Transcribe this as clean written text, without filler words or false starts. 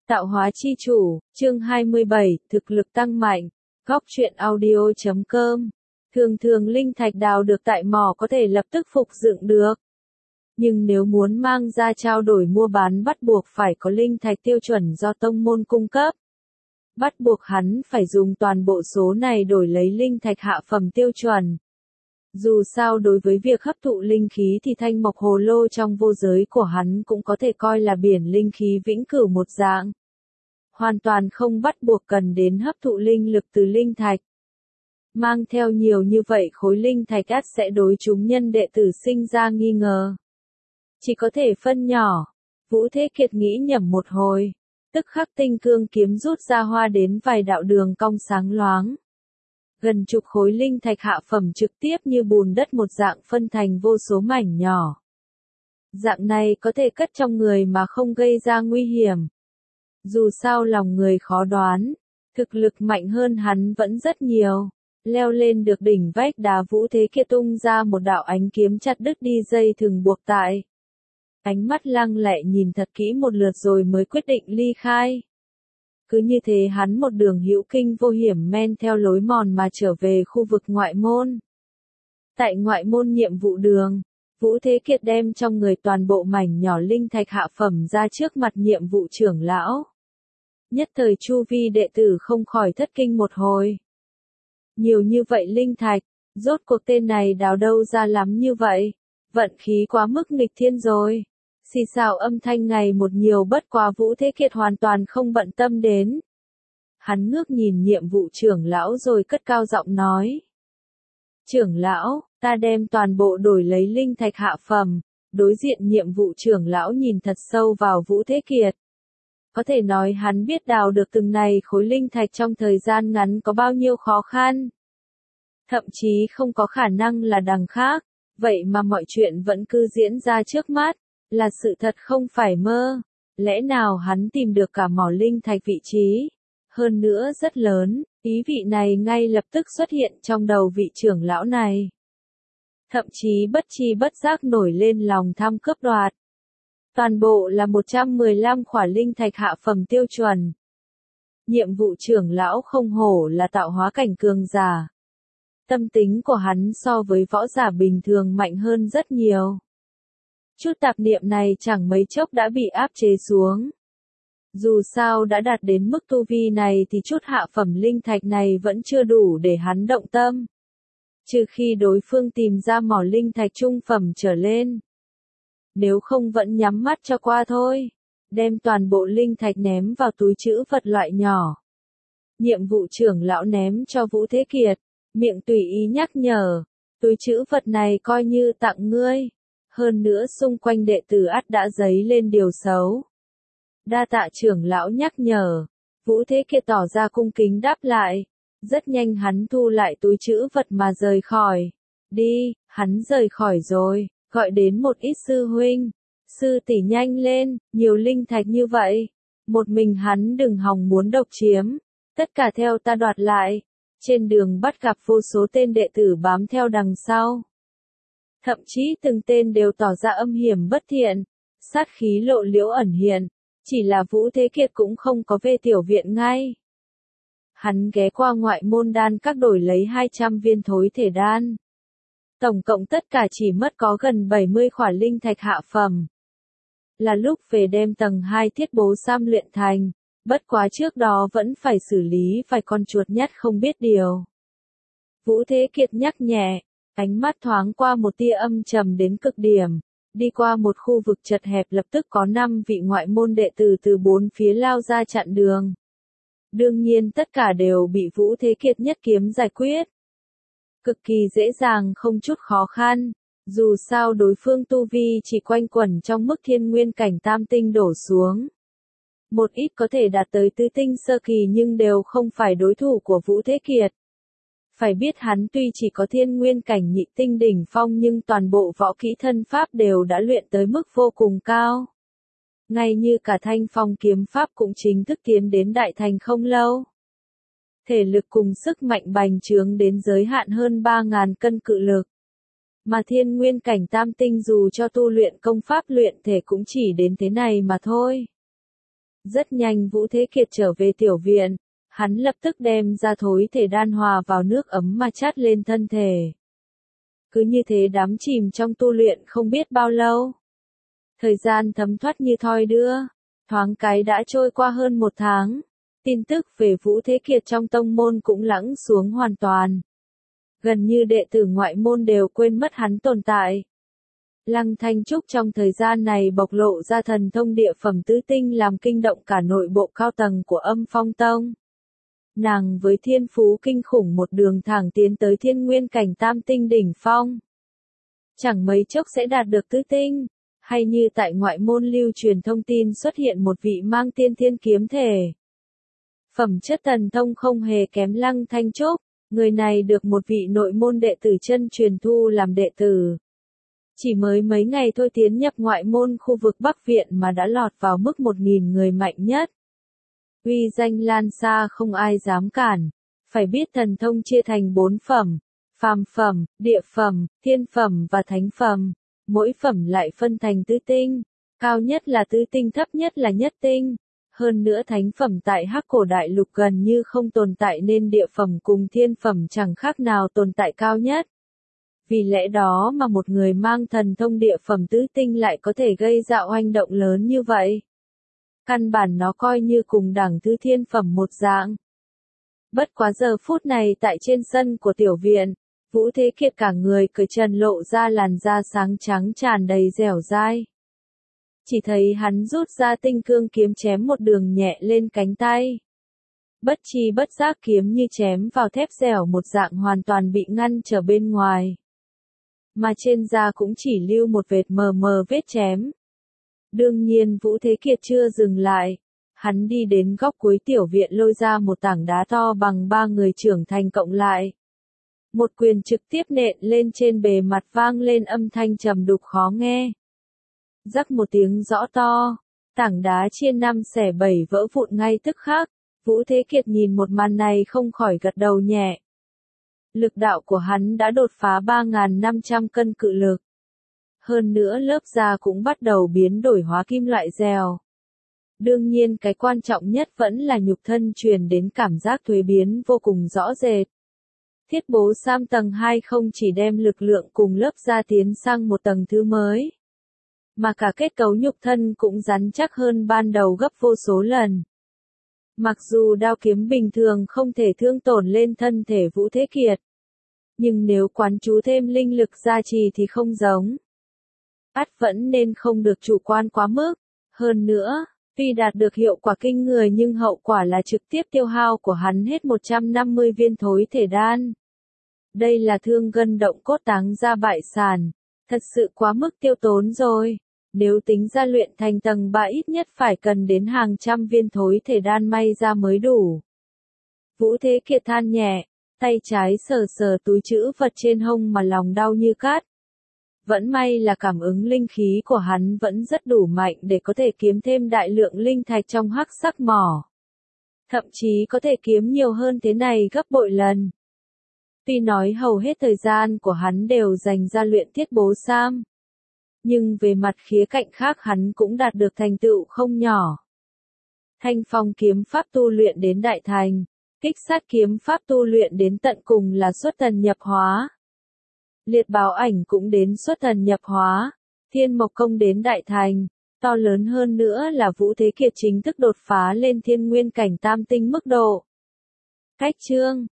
Tạo hóa chi chủ, chương 27, thực lực tăng mạnh, góc truyện audio.com. Thường thường linh thạch đào được tại mỏ có thể lập tức phục dựng được. Nhưng nếu muốn mang ra trao đổi mua bán bắt buộc phải có linh thạch tiêu chuẩn do tông môn cung cấp. Bắt buộc hắn phải dùng toàn bộ số này đổi lấy linh thạch hạ phẩm tiêu chuẩn. Dù sao đối với việc hấp thụ linh khí thì thanh mộc hồ lô trong vô giới của hắn cũng có thể coi là biển linh khí vĩnh cửu một dạng. Hoàn toàn không bắt buộc cần đến hấp thụ linh lực từ linh thạch. Mang theo nhiều như vậy khối linh thạch ắt sẽ đối chúng nhân đệ tử sinh ra nghi ngờ. Chỉ có thể phân nhỏ. Vũ Thế Kiệt nghĩ nhẩm một hồi. Tức khắc tinh cương kiếm rút ra hoa đến vài đạo đường cong sáng loáng. Gần chục khối linh thạch hạ phẩm trực tiếp như bùn đất một dạng phân thành vô số mảnh nhỏ. Dạng này có thể cất trong người mà không gây ra nguy hiểm. Dù sao lòng người khó đoán, thực lực mạnh hơn hắn vẫn rất nhiều. Leo lên được đỉnh vách đá Vũ Thế Kiệt tung ra một đạo ánh kiếm chặt đứt đi dây thừng buộc tại. Ánh mắt lăng lệ nhìn thật kỹ một lượt rồi mới quyết định ly khai. Cứ như thế hắn một đường hữu kinh vô hiểm men theo lối mòn mà trở về khu vực ngoại môn. Tại ngoại môn nhiệm vụ đường, Vũ Thế Kiệt đem trong người toàn bộ mảnh nhỏ linh thạch hạ phẩm ra trước mặt nhiệm vụ trưởng lão. Nhất thời chu vi đệ tử không khỏi thất kinh một hồi. Nhiều như vậy linh thạch, rốt cuộc tên này đào đâu ra lắm như vậy, vận khí quá mức nghịch thiên rồi. Xì xào âm thanh ngày một nhiều bất quá Vũ Thế Kiệt hoàn toàn không bận tâm đến. Hắn ngước nhìn nhiệm vụ trưởng lão rồi cất cao giọng nói. Trưởng lão, ta đem toàn bộ đổi lấy linh thạch hạ phẩm. Đối diện nhiệm vụ trưởng lão nhìn thật sâu vào Vũ Thế Kiệt. Có thể nói hắn biết đào được từng này khối linh thạch trong thời gian ngắn có bao nhiêu khó khăn. Thậm chí không có khả năng là đằng khác, vậy mà mọi chuyện vẫn cứ diễn ra trước mắt, là sự thật không phải mơ. Lẽ nào hắn tìm được cả mỏ linh thạch vị trí, hơn nữa rất lớn, ý vị này ngay lập tức xuất hiện trong đầu vị trưởng lão này. Thậm chí bất chi bất giác nổi lên lòng tham cướp đoạt. Toàn bộ là 115 khỏa linh thạch hạ phẩm tiêu chuẩn. Nhiệm vụ trưởng lão không hổ là tạo hóa cảnh cường giả. Tâm tính của hắn so với võ giả bình thường mạnh hơn rất nhiều. Chút tạp niệm này chẳng mấy chốc đã bị áp chế xuống. Dù sao đã đạt đến mức tu vi này thì chút hạ phẩm linh thạch này vẫn chưa đủ để hắn động tâm. Trừ khi đối phương tìm ra mỏ linh thạch trung phẩm trở lên. Nếu không vẫn nhắm mắt cho qua thôi. Đem toàn bộ linh thạch ném vào túi trữ vật loại nhỏ. Nhiệm vụ trưởng lão ném cho Vũ Thế Kiệt. Miệng tùy ý nhắc nhở. Túi trữ vật này coi như tặng ngươi. Hơn nữa xung quanh đệ tử ắt đã dấy lên điều xấu. Đa tạ trưởng lão nhắc nhở. Vũ Thế Kiệt tỏ ra cung kính đáp lại. Rất nhanh hắn thu lại túi trữ vật mà rời khỏi. Đi, hắn rời khỏi rồi. Gọi đến một ít sư huynh. Sư tỷ nhanh lên, nhiều linh thạch như vậy. Một mình hắn đừng hòng muốn độc chiếm. Tất cả theo ta đoạt lại. Trên đường bắt gặp vô số tên đệ tử bám theo đằng sau. Thậm chí từng tên đều tỏ ra âm hiểm bất thiện. Sát khí lộ liễu ẩn hiện. Chỉ là Vũ Thế Kiệt cũng không có về tiểu viện ngay. Hắn ghé qua ngoại môn đan các đổi lấy 200 viên thối thể đan. Tổng cộng tất cả chỉ mất có gần 70 khỏa linh thạch hạ phẩm. Là lúc về đem tầng 2 thiết bố sam luyện thành, bất quá trước đó vẫn phải xử lý vài con chuột nhắt không biết điều. Vũ Thế Kiệt nhắc nhẹ, ánh mắt thoáng qua một tia âm trầm đến cực điểm, đi qua một khu vực chật hẹp lập tức có 5 vị ngoại môn đệ tử từ bốn phía lao ra chặn đường. Đương nhiên tất cả đều bị Vũ Thế Kiệt nhất kiếm giải quyết. Cực kỳ dễ dàng không chút khó khăn, dù sao đối phương tu vi chỉ quanh quẩn trong mức thiên nguyên cảnh tam tinh đổ xuống. Một ít có thể đạt tới tứ tinh sơ kỳ nhưng đều không phải đối thủ của Vũ Thế Kiệt. Phải biết hắn tuy chỉ có thiên nguyên cảnh nhị tinh đỉnh phong nhưng toàn bộ võ kỹ thân pháp đều đã luyện tới mức vô cùng cao. Ngay như cả thanh phong kiếm pháp cũng chính thức tiến đến đại thành không lâu. Thể lực cùng sức mạnh bành trướng đến giới hạn hơn 3.000 cân cự lực. Mà thiên nguyên cảnh tam tinh dù cho tu luyện công pháp luyện thể cũng chỉ đến thế này mà thôi. Rất nhanh Vũ Thế Kiệt trở về tiểu viện, hắn lập tức đem ra thối thể đan hòa vào nước ấm mà chát lên thân thể. Cứ như thế đắm chìm trong tu luyện không biết bao lâu. Thời gian thấm thoát như thoi đưa, thoáng cái đã trôi qua hơn 1 tháng. Tin tức về Vũ Thế Kiệt trong tông môn cũng lắng xuống hoàn toàn. Gần như đệ tử ngoại môn đều quên mất hắn tồn tại. Lăng Thanh Trúc trong thời gian này bộc lộ ra thần thông địa phẩm tứ tinh làm kinh động cả nội bộ cao tầng của Âm Phong Tông. Nàng với thiên phú kinh khủng một đường thẳng tiến tới thiên nguyên cảnh tam tinh đỉnh phong. Chẳng mấy chốc sẽ đạt được tứ tinh, hay như tại ngoại môn lưu truyền thông tin xuất hiện một vị mang tiên thiên kiếm thể. Phẩm chất thần thông không hề kém Lăng Thanh Trúc, người này được một vị nội môn đệ tử chân truyền thu làm đệ tử. Chỉ mới mấy ngày thôi tiến nhập ngoại môn khu vực Bắc Viện mà đã lọt vào mức 1.000 người mạnh nhất. Uy danh lan xa không ai dám cản. Phải biết thần thông chia thành 4 phẩm, phàm phẩm, địa phẩm, thiên phẩm và thánh phẩm. Mỗi phẩm lại phân thành tứ tinh, cao nhất là tứ tinh, thấp nhất là nhất tinh. Hơn nữa thánh phẩm tại Hắc Cổ Đại Lục gần như không tồn tại nên địa phẩm cùng thiên phẩm chẳng khác nào tồn tại cao nhất. Vì lẽ đó mà một người mang thần thông địa phẩm tứ tinh lại có thể gây ra oanh động lớn như vậy. Căn bản nó coi như cùng đẳng thứ thiên phẩm một dạng. Bất quá giờ phút này tại trên sân của tiểu viện, Vũ Thế Kiệt cả người cởi trần lộ ra làn da sáng trắng tràn đầy dẻo dai. Chỉ thấy hắn rút ra tinh cương kiếm chém một đường nhẹ lên cánh tay. Bất chi bất giác kiếm như chém vào thép dẻo một dạng hoàn toàn bị ngăn trở bên ngoài. Mà trên da cũng chỉ lưu một vệt mờ mờ vết chém. Đương nhiên Vũ Thế Kiệt chưa dừng lại. Hắn đi đến góc cuối tiểu viện lôi ra một tảng đá to bằng 3 người trưởng thành cộng lại. Một quyền trực tiếp nện lên trên bề mặt vang lên âm thanh trầm đục khó nghe. Rắc một tiếng rõ to, tảng đá chia 5 xẻ 7 vỡ vụn ngay tức khắc. Vũ Thế Kiệt nhìn một màn này không khỏi gật đầu nhẹ. Lực đạo của hắn đã đột phá 3.500 cân cự lực. Hơn nữa lớp da cũng bắt đầu biến đổi hóa kim loại dẻo. Đương nhiên cái quan trọng nhất vẫn là nhục thân truyền đến cảm giác thuế biến vô cùng rõ rệt. Thiết bố Sam tầng 2 không chỉ đem lực lượng cùng lớp da tiến sang một tầng thứ mới, mà cả kết cấu nhục thân cũng rắn chắc hơn ban đầu gấp vô số lần. Mặc dù đao kiếm bình thường không thể thương tổn lên thân thể Vũ Thế Kiệt, nhưng nếu quán chú thêm linh lực gia trì thì không giống. Ắt vẫn nên không được chủ quan quá mức. Hơn nữa, tuy đạt được hiệu quả kinh người nhưng hậu quả là trực tiếp tiêu hao của hắn hết 150 viên thối thể đan. Đây là thương gân động cốt táng ra bại sản. Thật sự quá mức tiêu tốn rồi. Nếu tính ra luyện thành tầng 3 ít nhất phải cần đến hàng trăm viên thối thể đan may ra mới đủ. Vũ Thế Kiệt than nhẹ, tay trái sờ sờ túi trữ vật trên hông mà lòng đau như cát. Vẫn may là cảm ứng linh khí của hắn vẫn rất đủ mạnh để có thể kiếm thêm đại lượng linh thạch trong hắc sắc mỏ. Thậm chí có thể kiếm nhiều hơn thế này gấp bội lần. Tuy nói hầu hết thời gian của hắn đều dành ra luyện thiết bố Sam, nhưng về mặt khía cạnh khác hắn cũng đạt được thành tựu không nhỏ. Thanh phong kiếm pháp tu luyện đến đại thành, kích sát kiếm pháp tu luyện đến tận cùng là xuất thần nhập hóa. Liệt báo ảnh cũng đến xuất thần nhập hóa, thiên mộc công đến đại thành, to lớn hơn nữa là Vũ Thế Kiệt chính thức đột phá lên thiên nguyên cảnh tam tinh mức độ. Cách chương